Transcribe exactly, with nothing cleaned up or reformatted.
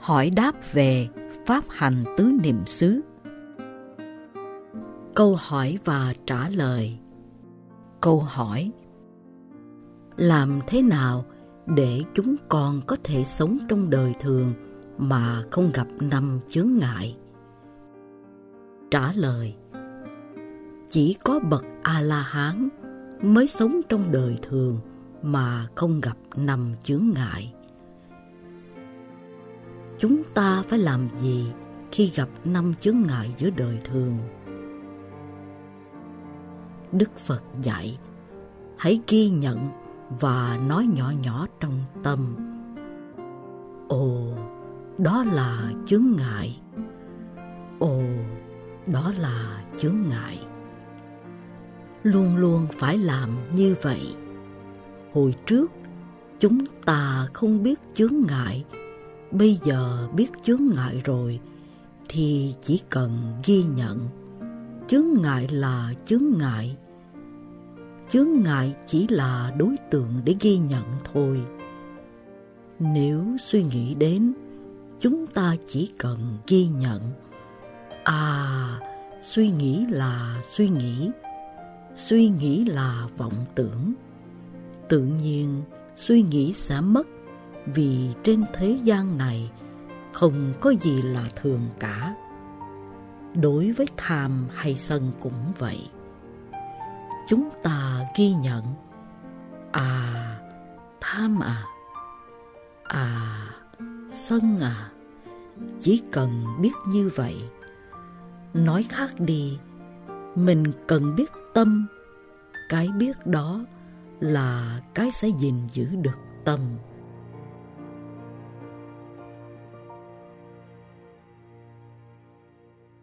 Hỏi đáp về pháp hành tứ niệm xứ. Câu hỏi và trả lời. Câu hỏi: làm thế nào để chúng con có thể sống trong đời thường mà không gặp năm chướng ngại? Trả lời: chỉ có bậc A-la-hán mới sống trong đời thường mà không gặp năm chướng ngại. Chúng ta phải làm gì khi gặp năm chướng ngại giữa đời thường? Đức Phật dạy, hãy ghi nhận và nói nhỏ nhỏ trong tâm: ồ, đó là chướng ngại. Ồ, đó là chướng ngại. Luôn luôn phải làm như vậy. Hồi trước, chúng ta không biết chướng ngại. Bây giờ biết chướng ngại rồi, thì chỉ cần ghi nhận. Chướng ngại là chướng ngại. Chướng ngại chỉ là đối tượng để ghi nhận thôi. Nếu suy nghĩ đến, chúng ta chỉ cần ghi nhận. À, suy nghĩ là suy nghĩ. Suy nghĩ là vọng tưởng. Tự nhiên suy nghĩ sẽ mất, vì trên thế gian này không có gì là thường cả. Đối với tham hay sân cũng vậy. Chúng ta ghi nhận. À, tham à. À, sân à. Chỉ cần biết như vậy. Nói khác đi, mình cần biết tâm. Cái biết đó là cái sẽ gìn giữ được tâm.